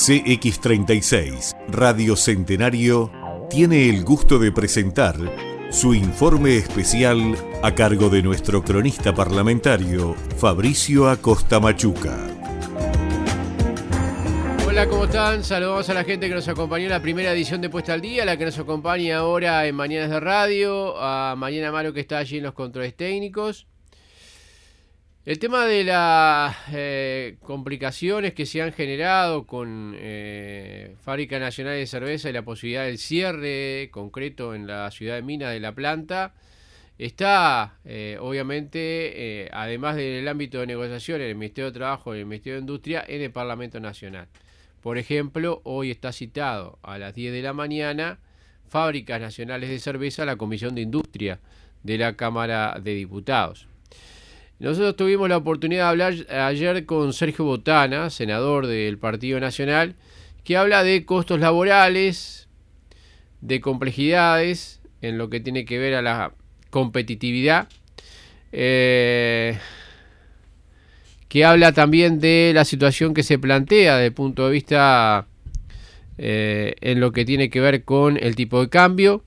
CX36 Radio Centenario tiene el gusto de presentar su informe especial a cargo de nuestro cronista parlamentario Fabricio Acosta Machuca. Hola, ¿cómo están? Saludamos a la gente que nos acompañó en la primera edición de Puesta al Día, la que nos acompaña ahora en Mañanas de Radio, a Mariana Amaro, que está allí en los controles técnicos. El tema de las complicaciones que se han generado con Fábrica Nacional de Cerveza y la posibilidad del cierre concreto en la ciudad de Minas de la planta está, obviamente, además del ámbito de negociación en el Ministerio de Trabajo y el Ministerio de Industria, en el Parlamento Nacional. Por ejemplo, hoy está citado a las 10 de la mañana Fábricas Nacionales de Cerveza a la Comisión de Industria de la Cámara de Diputados. Nosotros tuvimos la oportunidad de hablar ayer con Sergio Botana, senador del Partido Nacional, que habla de costos laborales, de complejidades en lo que tiene que ver a la competitividad, que habla también de la situación que se plantea desde el punto de vista en lo que tiene que ver con el tipo de cambio.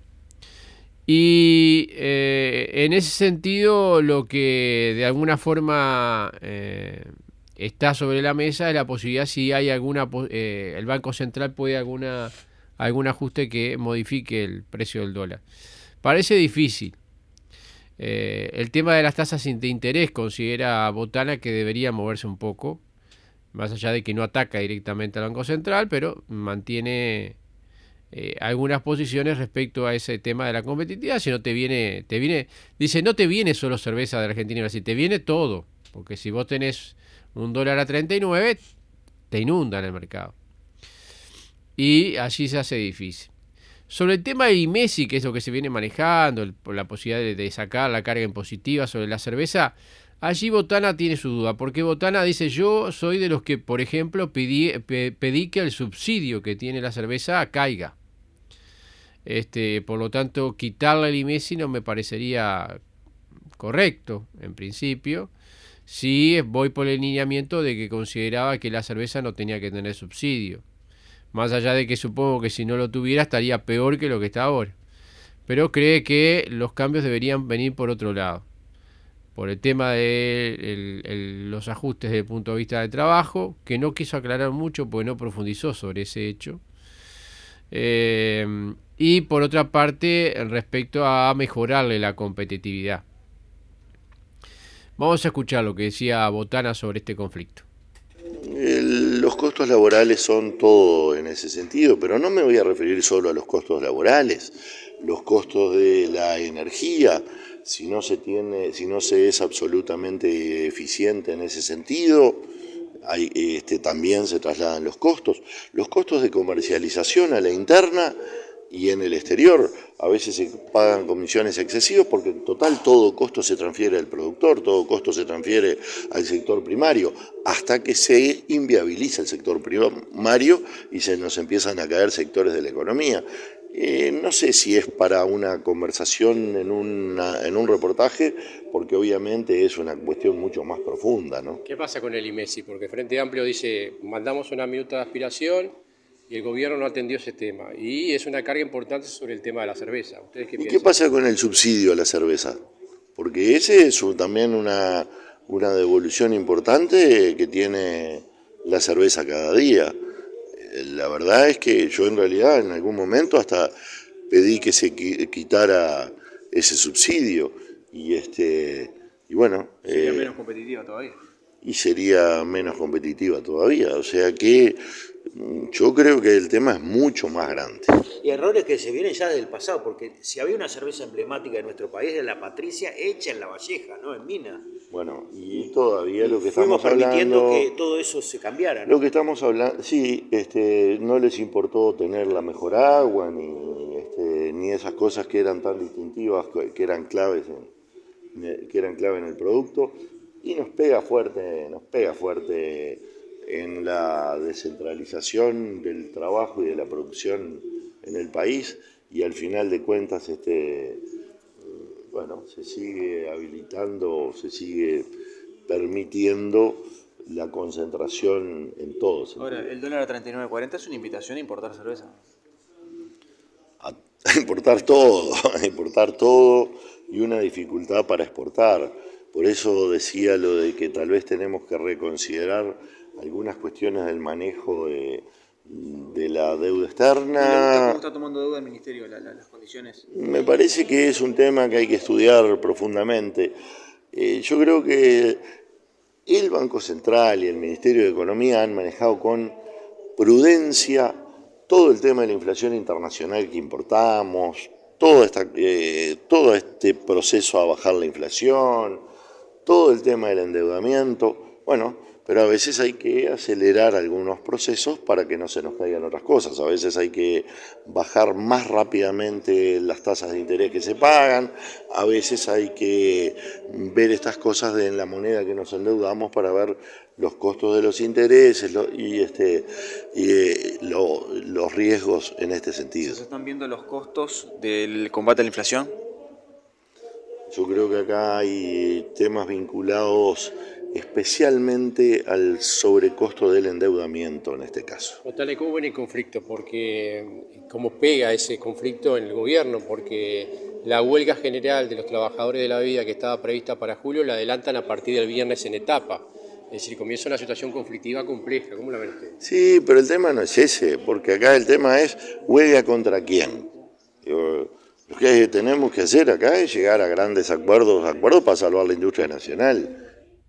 Y en ese sentido, lo que de alguna forma está sobre la mesa es la posibilidad, si hay el Banco Central puede algún ajuste que modifique el precio del dólar. Parece difícil. El tema de las tasas de interés considera Botana que debería moverse un poco, más allá de que no ataca directamente al Banco Central, pero mantiene algunas posiciones respecto a ese tema de la competitividad. Si no dice, no te viene solo cerveza de Argentina y Brasil, te viene todo, porque si vos tenés un dólar a 39, te inundan el mercado. Y allí se hace difícil. Sobre el tema del IMESI, que es lo que se viene manejando, por la posibilidad de sacar la carga impositiva sobre la cerveza, allí Botana tiene su duda, porque Botana dice, yo soy de los que, por ejemplo, pedí que el subsidio que tiene la cerveza caiga. Por lo tanto, quitarle el IMESI no me parecería correcto, en principio. Sí, voy por el lineamiento de que consideraba que la cerveza no tenía que tener subsidio. Más allá de que supongo que si no lo tuviera estaría peor que lo que está ahora. Pero cree que los cambios deberían venir por otro lado. Por el tema de los ajustes desde el punto de vista de trabajo, que no quiso aclarar mucho porque no profundizó sobre ese hecho. Y por otra parte, respecto a mejorarle la competitividad. Vamos a escuchar lo que decía Botana sobre este conflicto. Los costos laborales son todo en ese sentido, pero no me voy a referir solo a los costos laborales, los costos de la energía. Si no se es absolutamente eficiente en ese sentido, también se trasladan los costos de comercialización a la interna y en el exterior. A veces se pagan comisiones excesivas porque en total todo costo se transfiere al productor, todo costo se transfiere al sector primario, hasta que se inviabiliza el sector primario y se nos empiezan a caer sectores de la economía. No sé si es para una conversación en un reportaje, porque obviamente es una cuestión mucho más profunda, ¿no? ¿Qué pasa con el IMESI? Porque Frente Amplio dice, mandamos una minuta de aspiración y el gobierno no atendió ese tema. Y es una carga importante sobre el tema de la cerveza. ¿Ustedes qué piensan? ¿Qué pasa con el subsidio a la cerveza? Porque ese es también una devolución importante que tiene la cerveza cada día. La verdad es que yo en realidad en algún momento hasta pedí que se quitara ese subsidio y bueno, sería menos competitiva todavía. Y sería menos competitiva todavía, o sea que yo creo que el tema es mucho más grande. Y errores que se vienen ya del pasado, porque si había una cerveza emblemática de nuestro país, era la Patricia, hecha en La Valleja, ¿no? En Minas. Bueno, y todavía lo que estamos hablando... Fuimos permitiendo que todo eso se cambiara, ¿no? Lo que estamos hablando, sí, no les importó tener la mejor agua, ni esas cosas que eran tan distintivas, que eran claves en el producto, y nos pega fuerte en la descentralización del trabajo y de la producción en el país, y al final de cuentas se sigue habilitando, se sigue permitiendo la concentración en todos. Ahora, el dólar a 39.40 es una invitación a importar cerveza. A importar todo y una dificultad para exportar. Por eso decía lo de que tal vez tenemos que reconsiderar algunas cuestiones del manejo de la deuda externa. ¿Cómo está tomando deuda el Ministerio, las condiciones? Me parece que es un tema que hay que estudiar profundamente. Yo creo que el Banco Central y el Ministerio de Economía han manejado con prudencia todo el tema de la inflación internacional que importamos, todo este proceso a bajar la inflación, todo el tema del endeudamiento. Bueno, pero a veces hay que acelerar algunos procesos para que no se nos caigan otras cosas. A veces hay que bajar más rápidamente las tasas de interés que se pagan, a veces hay que ver estas cosas en la moneda que nos endeudamos para ver los costos de los intereses y los riesgos en este sentido. ¿Se están viendo los costos del combate a la inflación? Yo creo que acá hay temas vinculados especialmente al sobrecosto del endeudamiento en este caso. Notale cómo viene el conflicto, porque cómo pega ese conflicto en el gobierno, porque la huelga general de los trabajadores de la vida que estaba prevista para julio la adelantan a partir del viernes en etapa. Es decir, comienza una situación conflictiva compleja. ¿Cómo la ven ustedes? Sí, pero el tema no es ese, porque acá el tema es huelga contra quién. Lo que tenemos que hacer acá es llegar a grandes acuerdos para salvar la industria nacional.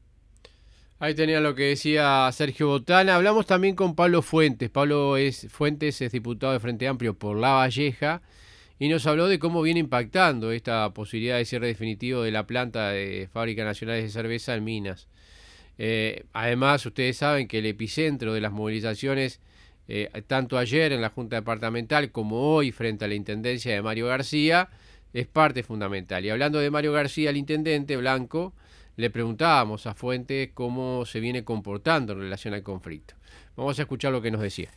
Ahí tenía lo que decía Sergio Botana. Hablamos también con Pablo Fuentes. Pablo Fuentes es diputado de Frente Amplio por La Valleja y nos habló de cómo viene impactando esta posibilidad de cierre definitivo de la planta de Fábricas Nacionales de Cerveza en Minas. Además, ustedes saben que el epicentro de las movilizaciones, tanto ayer en la Junta Departamental como hoy frente a la Intendencia de Mario García, es parte fundamental. Y hablando de Mario García, el intendente Blanco, le preguntábamos a Fuentes cómo se viene comportando en relación al conflicto. Vamos a escuchar lo que nos decía.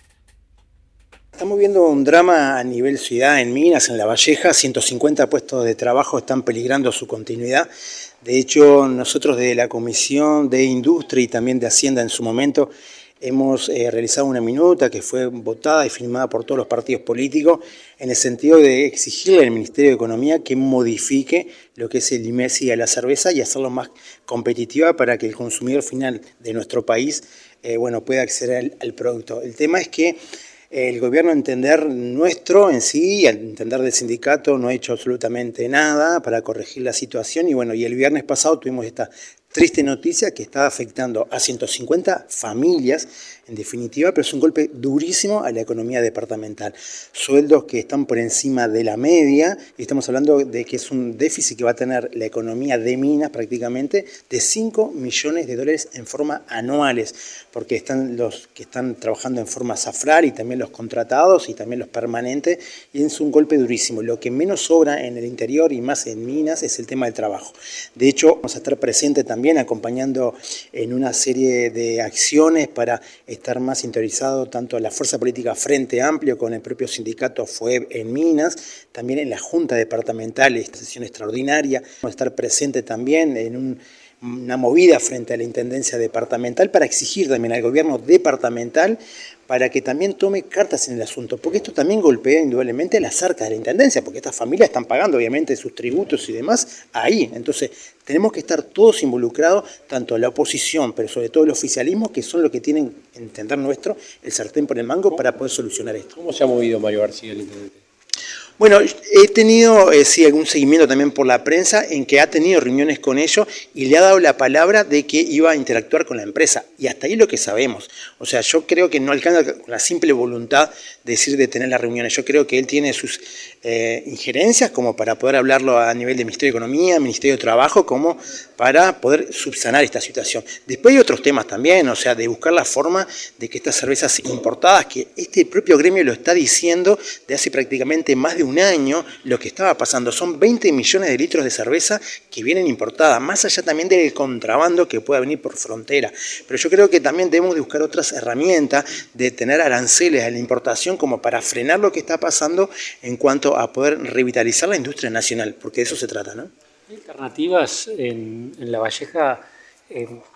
Estamos viendo un drama a nivel ciudad en Minas, en La Valleja. 150 puestos de trabajo están peligrando su continuidad. De hecho, nosotros desde la Comisión de Industria y también de Hacienda en su momento hemos realizado una minuta que fue votada y firmada por todos los partidos políticos en el sentido de exigirle al Ministerio de Economía que modifique lo que es el IMESI a la cerveza y hacerlo más competitiva para que el consumidor final de nuestro país pueda acceder al producto. El tema es que el gobierno, a entender nuestro en sí, y al entender del sindicato, no ha hecho absolutamente nada para corregir la situación. Y el viernes pasado tuvimos esta triste noticia que está afectando a 150 familias, en definitiva, pero es un golpe durísimo a la economía departamental. Sueldos que están por encima de la media, y estamos hablando de que es un déficit que va a tener la economía de Minas prácticamente de $5 millones en forma anuales, porque están los que están trabajando en forma SAFRAR y también los contratados y también los permanentes, y es un golpe durísimo. Lo que menos sobra en el interior y más en Minas es el tema del trabajo. De hecho, vamos a estar presentes también acompañando en una serie de acciones para estar más interiorizado tanto a la fuerza política Frente Amplio con el propio sindicato FUEB en Minas, también en la Junta Departamental, esta sesión extraordinaria. Vamos a estar presente también en una movida frente a la Intendencia Departamental para exigir también al gobierno departamental para que también tome cartas en el asunto, porque esto también golpea indudablemente las arcas de la Intendencia, porque estas familias están pagando obviamente sus tributos y demás ahí. Entonces tenemos que estar todos involucrados, tanto la oposición, pero sobre todo el oficialismo, que son los que tienen, en entender nuestro, el sartén por el mango para poder solucionar esto. ¿Cómo se ha movido Mario García, el intendente? Bueno, he tenido algún seguimiento también por la prensa en que ha tenido reuniones con ellos y le ha dado la palabra de que iba a interactuar con la empresa. Y hasta ahí lo que sabemos. O sea, yo creo que no alcanza con la simple voluntad de tener las reuniones. Yo creo que él tiene sus injerencias como para poder hablarlo a nivel del Ministerio de Economía, Ministerio de Trabajo, como para poder subsanar esta situación. Después hay otros temas también, o sea, de buscar la forma de que estas cervezas importadas, que este propio gremio lo está diciendo de hace prácticamente más de un año, lo que estaba pasando son 20 millones de litros de cerveza que vienen importadas, más allá también del contrabando que pueda venir por frontera. Pero yo creo que también debemos de buscar otras herramientas de tener aranceles a la importación como para frenar lo que está pasando en cuanto a poder revitalizar la industria nacional, porque de eso se trata, ¿no? Alternativas en La Valleja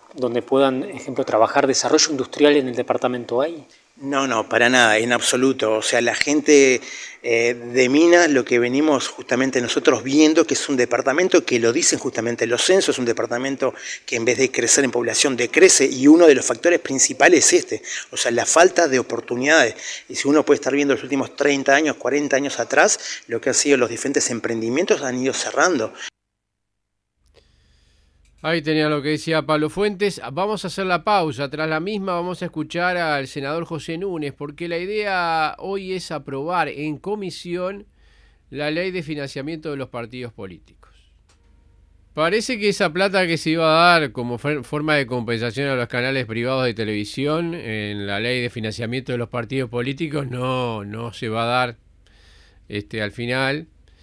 donde puedan, ejemplo, trabajar desarrollo industrial en el departamento hay? No, para nada, en absoluto. O sea, la gente de Minas, lo que venimos justamente nosotros viendo, que es un departamento que lo dicen justamente los censos, es un departamento que en vez de crecer en población decrece, y uno de los factores principales es este, o sea, la falta de oportunidades. Y si uno puede estar viendo los últimos 30 años, 40 años atrás, lo que han sido los diferentes emprendimientos han ido cerrando. Ahí tenía lo que decía Pablo Fuentes. Vamos a hacer la pausa. Tras la misma vamos a escuchar al senador José Núñez, porque la idea hoy es aprobar en comisión la ley de financiamiento de los partidos políticos. Parece que esa plata que se iba a dar como forma de compensación a los canales privados de televisión en la ley de financiamiento de los partidos políticos no se va a dar al final.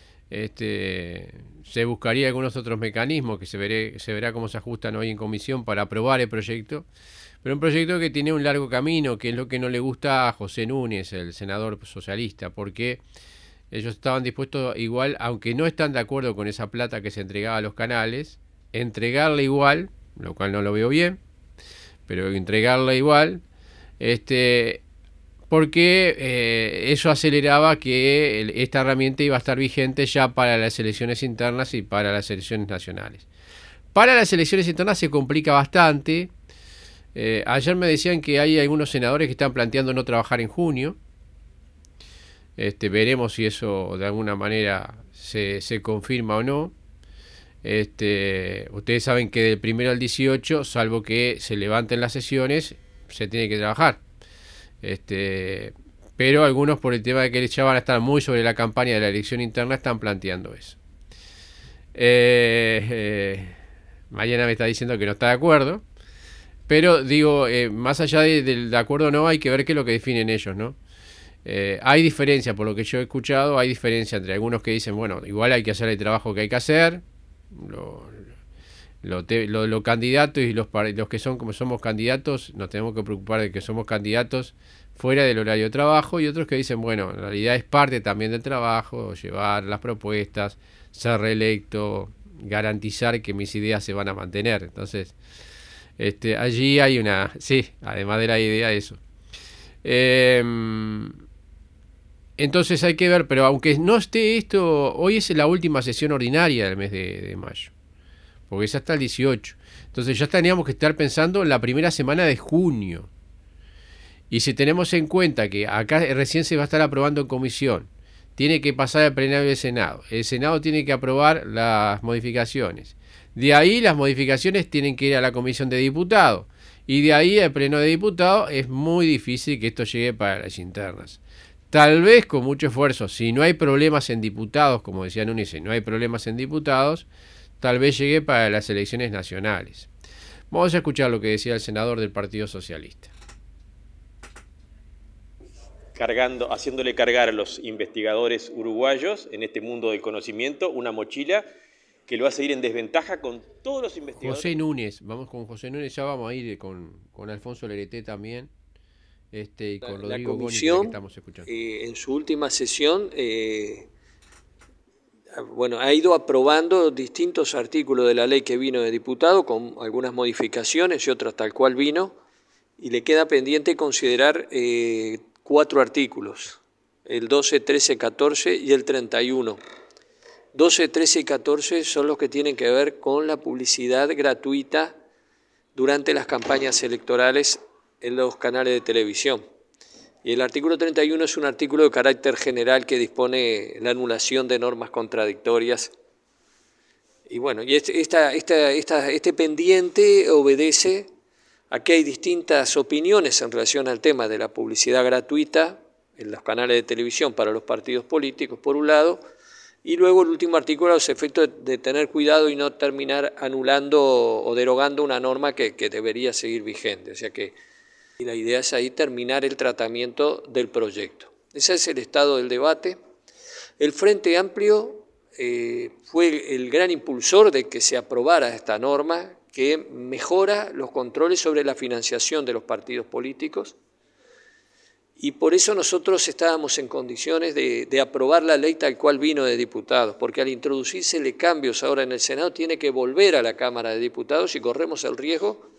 Se buscaría algunos otros mecanismos que se verá cómo se ajustan hoy en comisión para aprobar el proyecto, pero un proyecto que tiene un largo camino, que es lo que no le gusta a José Núñez, el senador socialista, porque ellos estaban dispuestos igual, aunque no están de acuerdo con esa plata que se entregaba a los canales, entregarle igual, lo cual no lo veo bien, pero entregarle igual, porque eso aceleraba que esta herramienta iba a estar vigente ya para las elecciones internas y para las elecciones nacionales. Para las elecciones internas se complica bastante. Ayer me decían que hay algunos senadores que están planteando no trabajar en junio. Veremos si eso de alguna manera se confirma o no. Ustedes saben que del 1 al 18, salvo que se levanten las sesiones, se tiene que trabajar. Pero algunos, por el tema de que ya van a estar muy sobre la campaña de la elección interna, están planteando eso. Mariana me está diciendo que no está de acuerdo, pero digo, más allá del acuerdo no, hay que ver qué es lo que definen ellos, ¿no? Hay diferencia, por lo que yo he escuchado, hay diferencia entre algunos que dicen, bueno, igual hay que hacer el trabajo que hay que hacer, los candidatos y los que son como somos candidatos, nos tenemos que preocupar de que somos candidatos fuera del horario de trabajo, y otros que dicen, bueno, en realidad es parte también del trabajo, llevar las propuestas, ser reelecto, garantizar que mis ideas se van a mantener. Entonces, allí hay además de la idea, eso. Entonces hay que ver, pero aunque no esté esto, hoy es la última sesión ordinaria del mes de mayo, porque es hasta el 18. Entonces ya teníamos que estar pensando en la primera semana de junio. Y si tenemos en cuenta que acá recién se va a estar aprobando en comisión, tiene que pasar al plenario del Senado, el Senado tiene que aprobar las modificaciones, de ahí las modificaciones tienen que ir a la comisión de diputados, y de ahí al pleno de diputados, es muy difícil que esto llegue para las internas. Tal vez con mucho esfuerzo, si no hay problemas en diputados, como decía Núñez, si no hay problemas en diputados, tal vez llegue para las elecciones nacionales. Vamos a escuchar lo que decía el senador del Partido Socialista. Haciéndole cargar a los investigadores uruguayos en este mundo del conocimiento una mochila que lo hace ir en desventaja con todos los investigadores. José Núñez, vamos con José Núñez, ya vamos a ir con Alfonso Lereté también, y con Rodrigo Gómez, que estamos escuchando. En su última sesión, ha ido aprobando distintos artículos de la ley que vino de diputado, con algunas modificaciones y otras tal cual vino, y le queda pendiente considerar 4 artículos, el 12, 13, 14 y el 31. 12, 13 y 14 son los que tienen que ver con la publicidad gratuita durante las campañas electorales en los canales de televisión. Y el artículo 31 es un artículo de carácter general que dispone la anulación de normas contradictorias. Y bueno, y este pendiente obedece a que hay distintas opiniones en relación al tema de la publicidad gratuita en los canales de televisión para los partidos políticos, por un lado, y luego el último artículo a los efectos de tener cuidado y no terminar anulando o derogando una norma que debería seguir vigente. O sea que la idea es ahí terminar el tratamiento del proyecto. Ese es el estado del debate. El Frente Amplio fue el gran impulsor de que se aprobara esta norma que mejora los controles sobre la financiación de los partidos políticos, y por eso nosotros estábamos en condiciones de aprobar la ley tal cual vino de diputados, porque al introducírsele cambios ahora en el Senado tiene que volver a la Cámara de Diputados y corremos el riesgo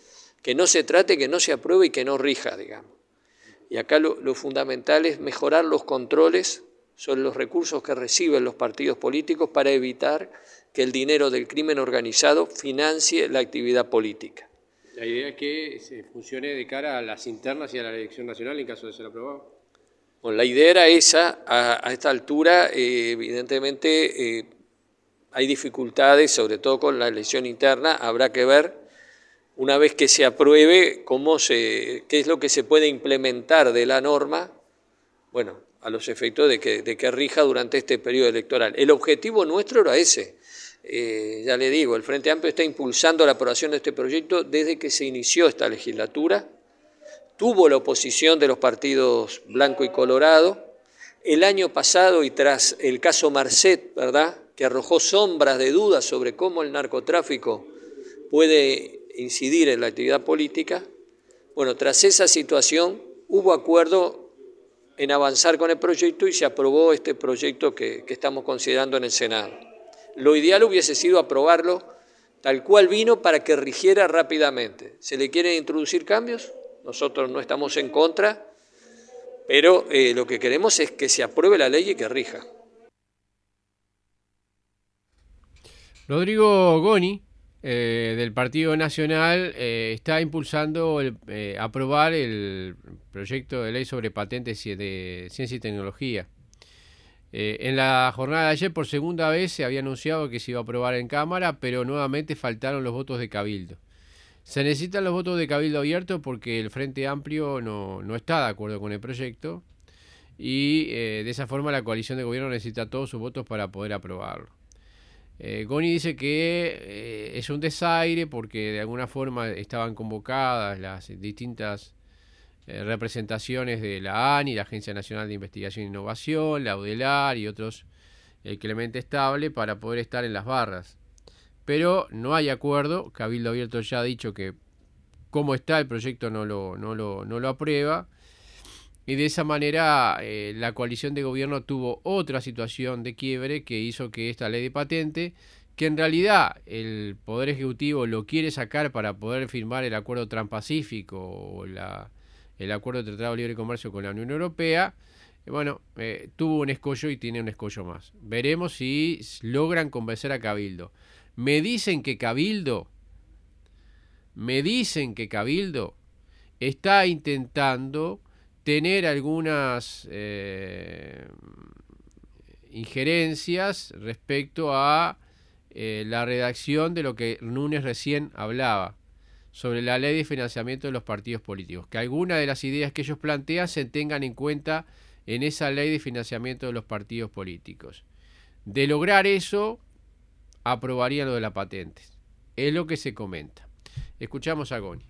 que no se trate, que no se apruebe y que no rija, digamos. Y acá lo fundamental es mejorar los controles sobre los recursos que reciben los partidos políticos para evitar que el dinero del crimen organizado financie la actividad política. La idea es que se funcione de cara a las internas y a la elección nacional en caso de ser aprobado. Bueno, la idea era esa. A esta altura, evidentemente, hay dificultades, sobre todo con la elección interna. Habrá que ver, una vez que se apruebe, qué es lo que se puede implementar de la norma, bueno, a los efectos de que rija durante este periodo electoral. El objetivo nuestro era ese. Ya le digo, el Frente Amplio está impulsando la aprobación de este proyecto desde que se inició esta legislatura. Tuvo la oposición de los partidos Blanco y Colorado. El año pasado, y tras el caso Marcet, ¿verdad?, que arrojó sombras de dudas sobre cómo el narcotráfico puede incidir en la actividad política, bueno, tras esa situación hubo acuerdo en avanzar con el proyecto y se aprobó este proyecto que estamos considerando en el Senado. Lo ideal hubiese sido aprobarlo tal cual vino para que rigiera rápidamente. ¿Se le quieren introducir cambios? Nosotros no estamos en contra, pero lo que queremos es que se apruebe la ley y que rija. Rodrigo Goni, del Partido Nacional, está impulsando aprobar el proyecto de ley sobre patentes de ciencia y tecnología. En la jornada de ayer, por segunda vez, se había anunciado que se iba a aprobar en Cámara, pero nuevamente faltaron los votos de Cabildo. Se necesitan los votos de Cabildo abierto porque el Frente Amplio no está de acuerdo con el proyecto y de esa forma la coalición de gobierno necesita todos sus votos para poder aprobarlo. Goni dice que es un desaire porque de alguna forma estaban convocadas las distintas representaciones de la ANI, la Agencia Nacional de Investigación e Innovación, la UDELAR y otros, el Clemente Estable, para poder estar en las barras. Pero no hay acuerdo. Cabildo Abierto ya ha dicho que como está el proyecto no lo aprueba. Y de esa manera la coalición de gobierno tuvo otra situación de quiebre que hizo que esta ley de patente, que en realidad el Poder Ejecutivo lo quiere sacar para poder firmar el Acuerdo Transpacífico o el Acuerdo de Tratado de Libre Comercio con la Unión Europea, tuvo un escollo y tiene un escollo más. Veremos si logran convencer a Cabildo. Me dicen que Cabildo está intentando tener algunas injerencias respecto a la redacción de lo que Núñez recién hablaba sobre la ley de financiamiento de los partidos políticos, que algunas de las ideas que ellos plantean se tengan en cuenta en esa ley de financiamiento de los partidos políticos. De lograr eso, aprobarían lo de la patente. Es lo que se comenta. Escuchamos a Goni.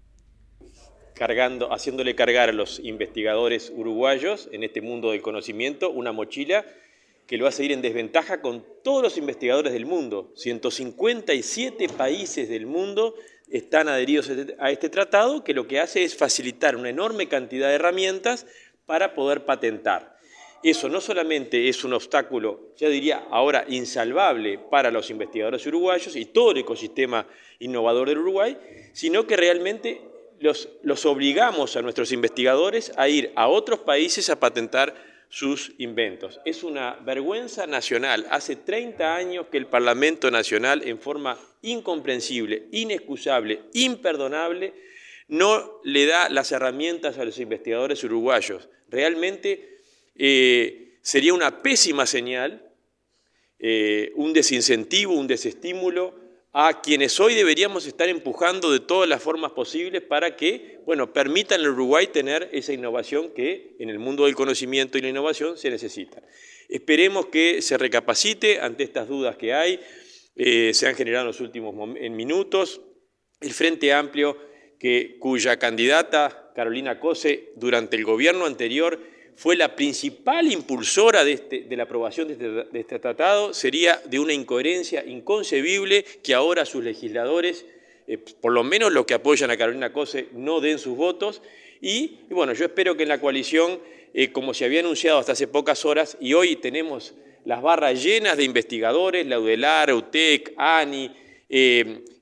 Haciéndole cargar a los investigadores uruguayos en este mundo del conocimiento una mochila que lo hace ir en desventaja con todos los investigadores del mundo. 157 países del mundo están adheridos a este tratado, que lo que hace es facilitar una enorme cantidad de herramientas para poder patentar. Eso no solamente es un obstáculo, ya diría ahora insalvable para los investigadores uruguayos y todo el ecosistema innovador del Uruguay, sino que realmente los obligamos a nuestros investigadores a ir a otros países a patentar sus inventos. Es una vergüenza nacional. Hace 30 años que el Parlamento Nacional, en forma incomprensible, inexcusable, imperdonable, no le da las herramientas a los investigadores uruguayos. Realmente sería una pésima señal, un desincentivo, un desestímulo a quienes hoy deberíamos estar empujando de todas las formas posibles para que, permitan al Uruguay tener esa innovación que en el mundo del conocimiento y la innovación se necesita. Esperemos que se recapacite ante estas dudas que hay, se han generado en los últimos minutos. El Frente Amplio, cuya candidata, Carolina Cose, durante el gobierno anterior, fue la principal impulsora de la aprobación de este tratado, sería de una incoherencia inconcebible que ahora sus legisladores, por lo menos los que apoyan a Carolina Cose, no den sus votos. Y yo espero que en la coalición, como se había anunciado hasta hace pocas horas, y hoy tenemos las barras llenas de investigadores, la UDELAR, UTEC, ANI,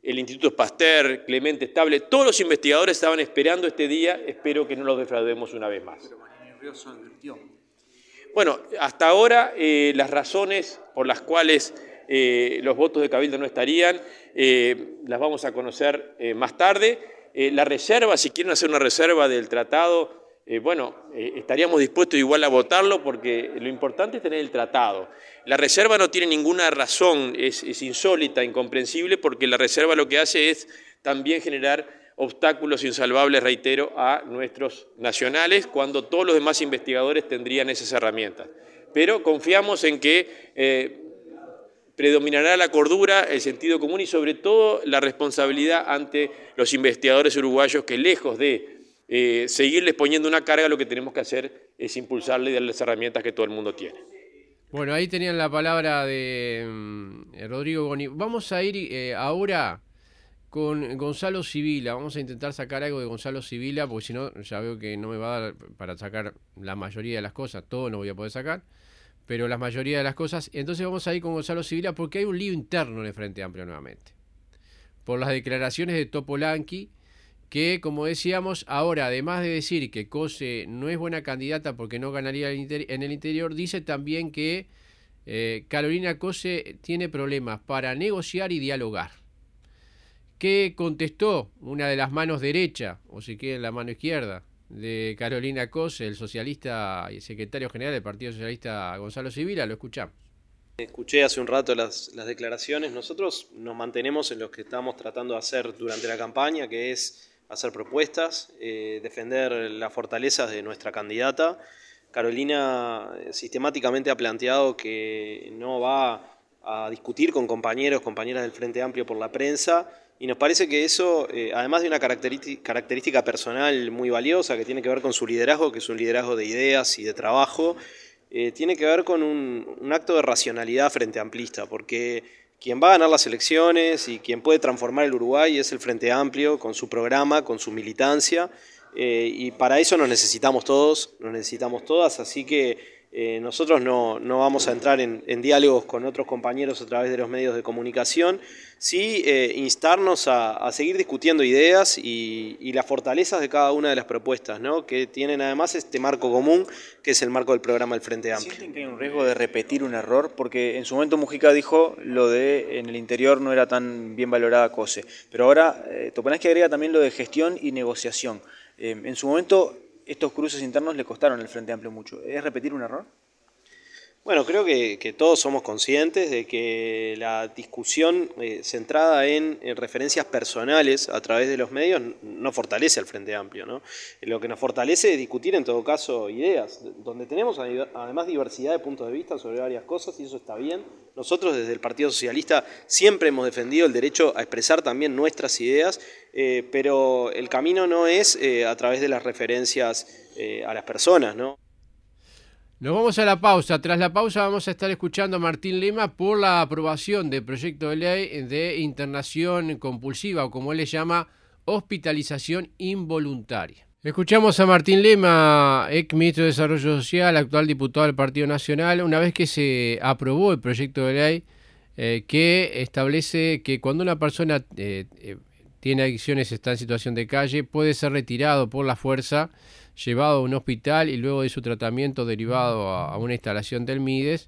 el Instituto Pasteur, Clemente Estable, todos los investigadores estaban esperando este día, espero que no los defraudemos una vez más. Pero Manuel Ríos advirtió. Bueno, hasta ahora las razones por las cuales los votos de Cabildo no estarían, las vamos a conocer más tarde. La reserva, si quieren hacer una reserva del tratado, estaríamos dispuestos igual a votarlo porque lo importante es tener el tratado. La reserva no tiene ninguna razón, es insólita, incomprensible, porque la reserva lo que hace es también generar obstáculos insalvables, reitero, a nuestros nacionales, cuando todos los demás investigadores tendrían esas herramientas. Pero confiamos en que predominará la cordura, el sentido común y sobre todo la responsabilidad ante los investigadores uruguayos que lejos de seguirles poniendo una carga, lo que tenemos que hacer es impulsarles y darles las herramientas que todo el mundo tiene. Bueno, ahí tenían la palabra de Rodrigo Goni. Vamos a ir ahora con Gonzalo Sibila. Vamos a intentar sacar algo de Gonzalo Sibila, porque si no, ya veo que no me va a dar para sacar la mayoría de las cosas. Todo no voy a poder sacar, pero la mayoría de las cosas. Entonces vamos a ir con Gonzalo Sibila porque hay un lío interno en el Frente Amplio nuevamente. Por las declaraciones de Topolanqui, que, como decíamos, ahora, además de decir que Cose no es buena candidata porque no ganaría en el interior, dice también que Carolina Cose tiene problemas para negociar y dialogar. ¿Qué contestó una de las manos derecha, o si quieren la mano izquierda, de Carolina Cose, el socialista y secretario general del Partido Socialista Gonzalo Sibila? Lo escuchamos. Escuché hace un rato las declaraciones. Nosotros nos mantenemos en lo que estamos tratando de hacer durante la campaña, que es hacer propuestas, defender las fortalezas de nuestra candidata. Carolina sistemáticamente ha planteado que no va a discutir con compañeras del Frente Amplio por la prensa, y nos parece que eso, además de una característica personal muy valiosa que tiene que ver con su liderazgo, que es un liderazgo de ideas y de trabajo, tiene que ver con un acto de racionalidad frente amplista, porque quien va a ganar las elecciones y quien puede transformar el Uruguay es el Frente Amplio, con su programa, con su militancia, y para eso nos necesitamos todos, nos necesitamos todas, así que nosotros no vamos a entrar en diálogos con otros compañeros a través de los medios de comunicación, sí instarnos a seguir discutiendo ideas y las fortalezas de cada una de las propuestas, ¿no? Que tienen además este marco común, que es el marco del programa del Frente Amplio. ¿Sienten que hay un riesgo de repetir un error? Porque en su momento Mujica dijo lo de en el interior no era tan bien valorada Cose, pero ahora Topolanqui agrega también lo de gestión y negociación. En su momento estos cruces internos le costaron al Frente Amplio mucho. ¿Es repetir un error? Bueno, creo que todos somos conscientes de que la discusión centrada en referencias personales a través de los medios no fortalece al Frente Amplio, ¿no? Lo que nos fortalece es discutir en todo caso ideas, donde tenemos además diversidad de puntos de vista sobre varias cosas, y eso está bien. Nosotros desde el Partido Socialista siempre hemos defendido el derecho a expresar también nuestras ideas, pero el camino no es a través de las referencias a las personas, ¿no? Nos vamos a la pausa. Tras la pausa vamos a estar escuchando a Martín Lema por la aprobación del proyecto de ley de internación compulsiva, o como él le llama, hospitalización involuntaria. Escuchamos a Martín Lema, ex ministro de Desarrollo Social, actual diputado del Partido Nacional, una vez que se aprobó el proyecto de ley que establece que cuando una persona tiene adicciones, está en situación de calle, puede ser retirado por la fuerza, llevado a un hospital y luego de su tratamiento derivado a una instalación del MIDES,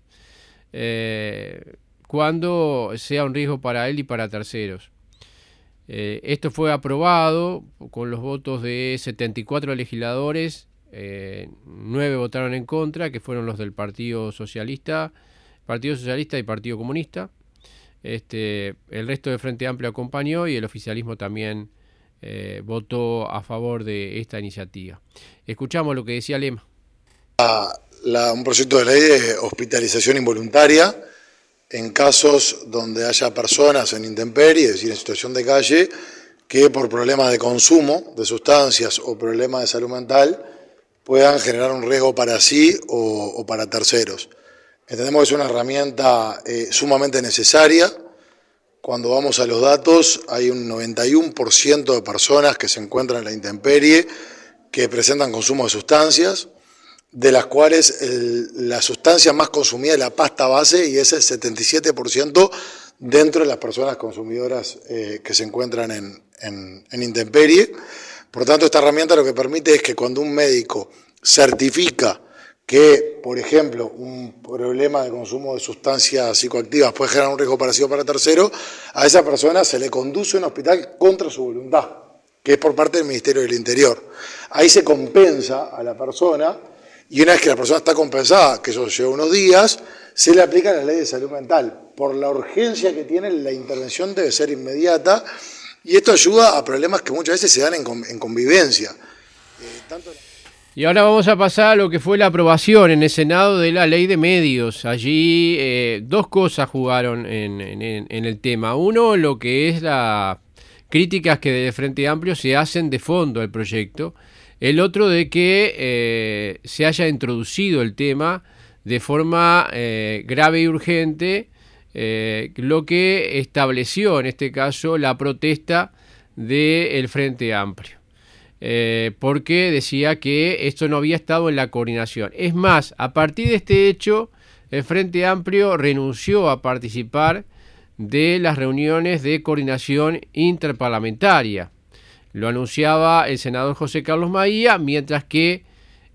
cuando sea un riesgo para él y para terceros. Esto fue aprobado con los votos de 74 legisladores, 9 votaron en contra, que fueron los del Partido Socialista y Partido Comunista. El resto del Frente Amplio acompañó y el oficialismo también votó a favor de esta iniciativa. Escuchamos lo que decía Lema. Un proyecto de ley de hospitalización involuntaria en casos donde haya personas en intemperie, es decir, en situación de calle, que por problemas de consumo de sustancias o problemas de salud mental puedan generar un riesgo para sí o para terceros. Entendemos que es una herramienta sumamente necesaria. Cuando vamos a los datos, hay un 91% de personas que se encuentran en la intemperie que presentan consumo de sustancias, de las cuales la sustancia más consumida es la pasta base y es el 77% dentro de las personas consumidoras que se encuentran en intemperie. Por tanto, esta herramienta lo que permite es que cuando un médico certifica que, por ejemplo, un problema de consumo de sustancias psicoactivas puede generar un riesgo parecido para tercero, a esa persona se le conduce a un hospital contra su voluntad, que es por parte del Ministerio del Interior. Ahí se compensa a la persona, y una vez que la persona está compensada, que eso lleva unos días, se le aplica la ley de salud mental. Por la urgencia que tiene, la intervención debe ser inmediata, y esto ayuda a problemas que muchas veces se dan en convivencia. Y ahora vamos a pasar a lo que fue la aprobación en el Senado de la Ley de Medios. Allí dos cosas jugaron en el tema. Uno, lo que es las críticas que desde Frente Amplio se hacen de fondo al proyecto. El otro, de que se haya introducido el tema de forma grave y urgente, lo que estableció en este caso la protesta del Frente Amplio. Porque decía que esto no había estado en la coordinación. Es más, a partir de este hecho, el Frente Amplio renunció a participar de las reuniones de coordinación interparlamentaria. Lo anunciaba el senador José Carlos Maía, mientras que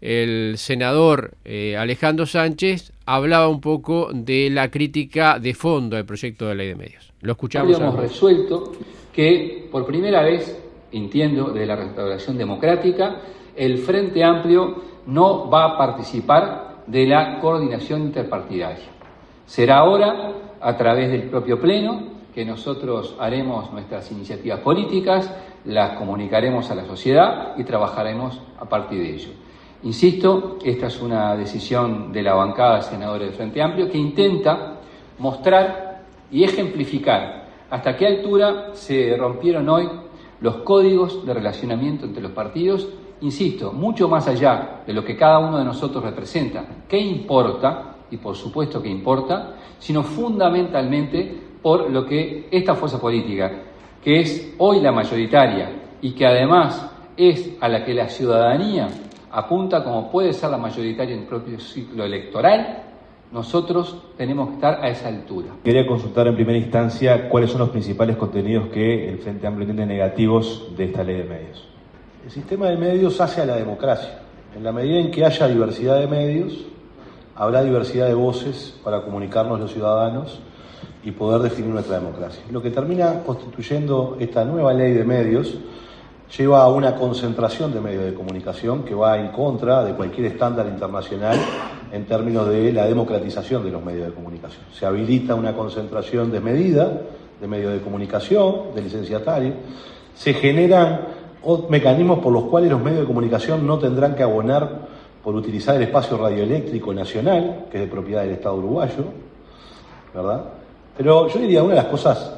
el senador Alejandro Sánchez hablaba un poco de la crítica de fondo del proyecto de ley de medios. Lo escuchamos. Habíamos resuelto que por primera vez, entiendo, de la restauración democrática, el Frente Amplio no va a participar de la coordinación interpartidaria. Será ahora, a través del propio Pleno, que nosotros haremos nuestras iniciativas políticas, las comunicaremos a la sociedad y trabajaremos a partir de ello. Insisto, esta es una decisión de la bancada de senadores del Frente Amplio que intenta mostrar y ejemplificar hasta qué altura se rompieron hoy los códigos de relacionamiento entre los partidos, insisto, mucho más allá de lo que cada uno de nosotros representa, qué importa, y por supuesto que importa, sino fundamentalmente por lo que esta fuerza política, que es hoy la mayoritaria y que además es a la que la ciudadanía apunta como puede ser la mayoritaria en el propio ciclo electoral, nosotros tenemos que estar a esa altura. Quería consultar en primera instancia cuáles son los principales contenidos que el Frente Amplio entiende negativos de esta ley de medios. El sistema de medios hace a la democracia. En la medida en que haya diversidad de medios, habrá diversidad de voces para comunicarnos los ciudadanos y poder definir nuestra democracia. Lo que termina constituyendo esta nueva ley de medios lleva a una concentración de medios de comunicación que va en contra de cualquier estándar internacional en términos de la democratización de los medios de comunicación. Se habilita una concentración desmedida de medios de comunicación, de licenciatarios, se generan mecanismos por los cuales los medios de comunicación no tendrán que abonar por utilizar el espacio radioeléctrico nacional, que es de propiedad del Estado uruguayo, ¿verdad? Pero yo diría, una de las cosas,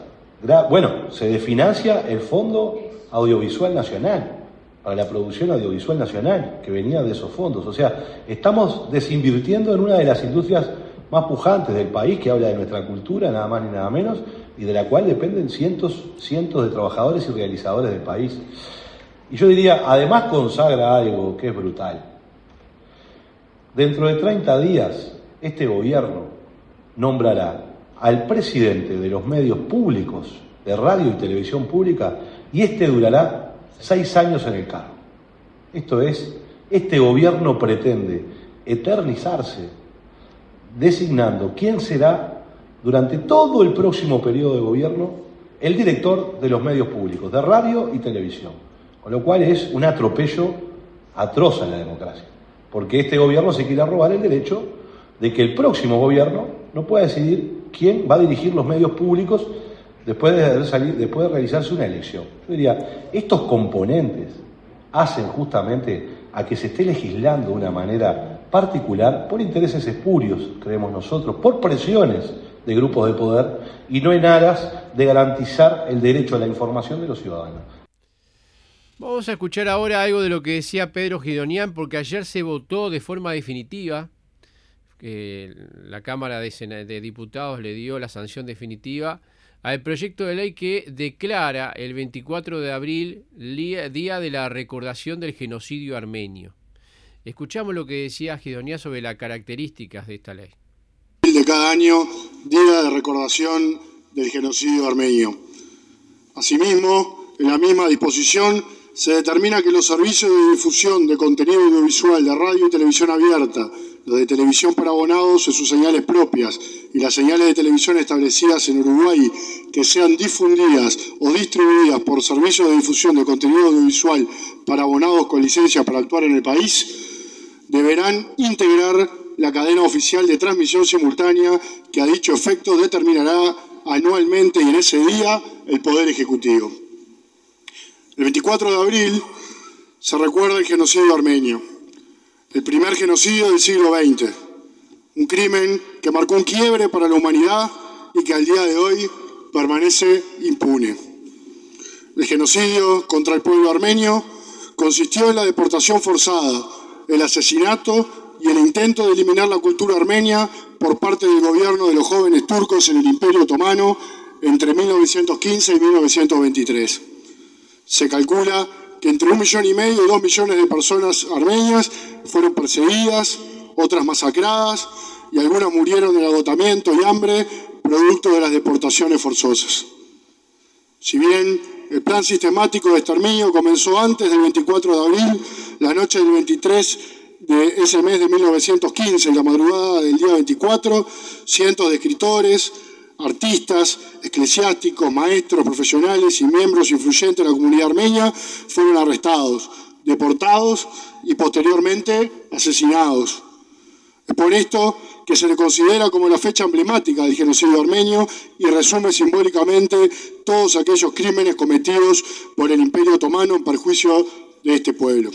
se desfinancia el Fondo Audiovisual Nacional, para la producción audiovisual nacional, que venía de esos fondos. O sea, estamos desinvirtiendo en una de las industrias más pujantes del país, que habla de nuestra cultura, nada más ni nada menos, y de la cual dependen cientos de trabajadores y realizadores del país. Y yo diría, además consagra algo que es brutal. Dentro de 30 días, este gobierno nombrará al presidente de los medios públicos, de radio y televisión pública, y este durará 6 años en el cargo. Esto es, este gobierno pretende eternizarse designando quién será durante todo el próximo periodo de gobierno el director de los medios públicos, de radio y televisión. Con lo cual es un atropello atroz a la democracia, porque este gobierno se quiere robar el derecho de que el próximo gobierno no pueda decidir quién va a dirigir los medios públicos después de realizarse una elección. Yo diría, estos componentes hacen justamente a que se esté legislando de una manera particular por intereses espurios, creemos nosotros, por presiones de grupos de poder y no en aras de garantizar el derecho a la información de los ciudadanos. Vamos a escuchar ahora algo de lo que decía Pedro Gidonian, porque ayer se votó de forma definitiva, la Cámara de Diputados le dio la sanción definitiva al proyecto de ley que declara el 24 de abril Día de la Recordación del Genocidio Armenio. Escuchamos lo que decía Gidonian sobre las características de esta ley. De cada año, Día de Recordación del genocidio armenio. Asimismo, en la misma disposición se determina que los servicios de difusión de contenido audiovisual de radio y televisión abierta, los de televisión para abonados en sus señales propias y las señales de televisión establecidas en Uruguay que sean difundidas o distribuidas por servicios de difusión de contenido audiovisual para abonados con licencia para actuar en el país, deberán integrar la cadena oficial de transmisión simultánea que a dicho efecto determinará anualmente y en ese día el Poder Ejecutivo. El 24 de abril se recuerda el genocidio armenio, el primer genocidio del siglo XX, un crimen que marcó un quiebre para la humanidad y que al día de hoy permanece impune. El genocidio contra el pueblo armenio consistió en la deportación forzada, el asesinato y el intento de eliminar la cultura armenia por parte del gobierno de los jóvenes turcos en el Imperio Otomano entre 1915 y 1923. Se calcula que entre 1,5 millones y 2 millones de personas armenias fueron perseguidas, otras masacradas y algunas murieron de agotamiento y hambre producto de las deportaciones forzosas. Si bien el plan sistemático de exterminio comenzó antes del 24 de abril, la noche del 23 de ese mes de 1915, en la madrugada del día 24, cientos de escritores, artistas, eclesiásticos, maestros, profesionales y miembros influyentes de la comunidad armenia fueron arrestados, deportados y posteriormente asesinados. Es por esto que se le considera como la fecha emblemática del genocidio armenio y resume simbólicamente todos aquellos crímenes cometidos por el Imperio Otomano en perjuicio de este pueblo.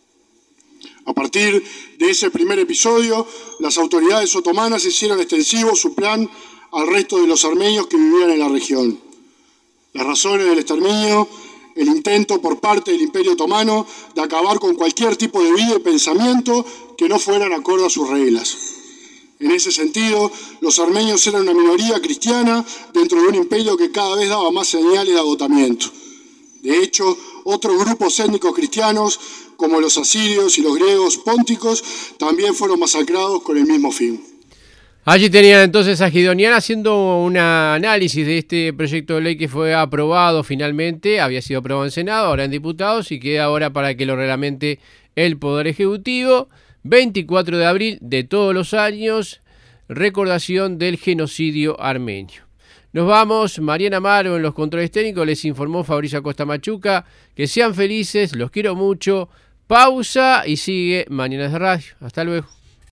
A partir de ese primer episodio, las autoridades otomanas hicieron extensivo su plan al resto de los armenios que vivían en la región. Las razones del exterminio, el intento por parte del Imperio Otomano de acabar con cualquier tipo de vida y pensamiento que no fueran acorde a sus reglas. En ese sentido, los armenios eran una minoría cristiana dentro de un imperio que cada vez daba más señales de agotamiento. De hecho, otros grupos étnicos cristianos, como los asirios y los griegos pónticos, también fueron masacrados con el mismo fin. Allí tenían entonces a Guidonian haciendo un análisis de este proyecto de ley que fue aprobado finalmente, había sido aprobado en Senado, ahora en diputados y queda ahora para que lo reglamente el Poder Ejecutivo. 24 de abril de todos los años, recordación del genocidio armenio. Nos vamos, Mariana Amaro en los controles técnicos, les informó Fabricio Acosta Machuca, que sean felices, los quiero mucho, pausa y sigue Mañanas de Radio. Hasta luego.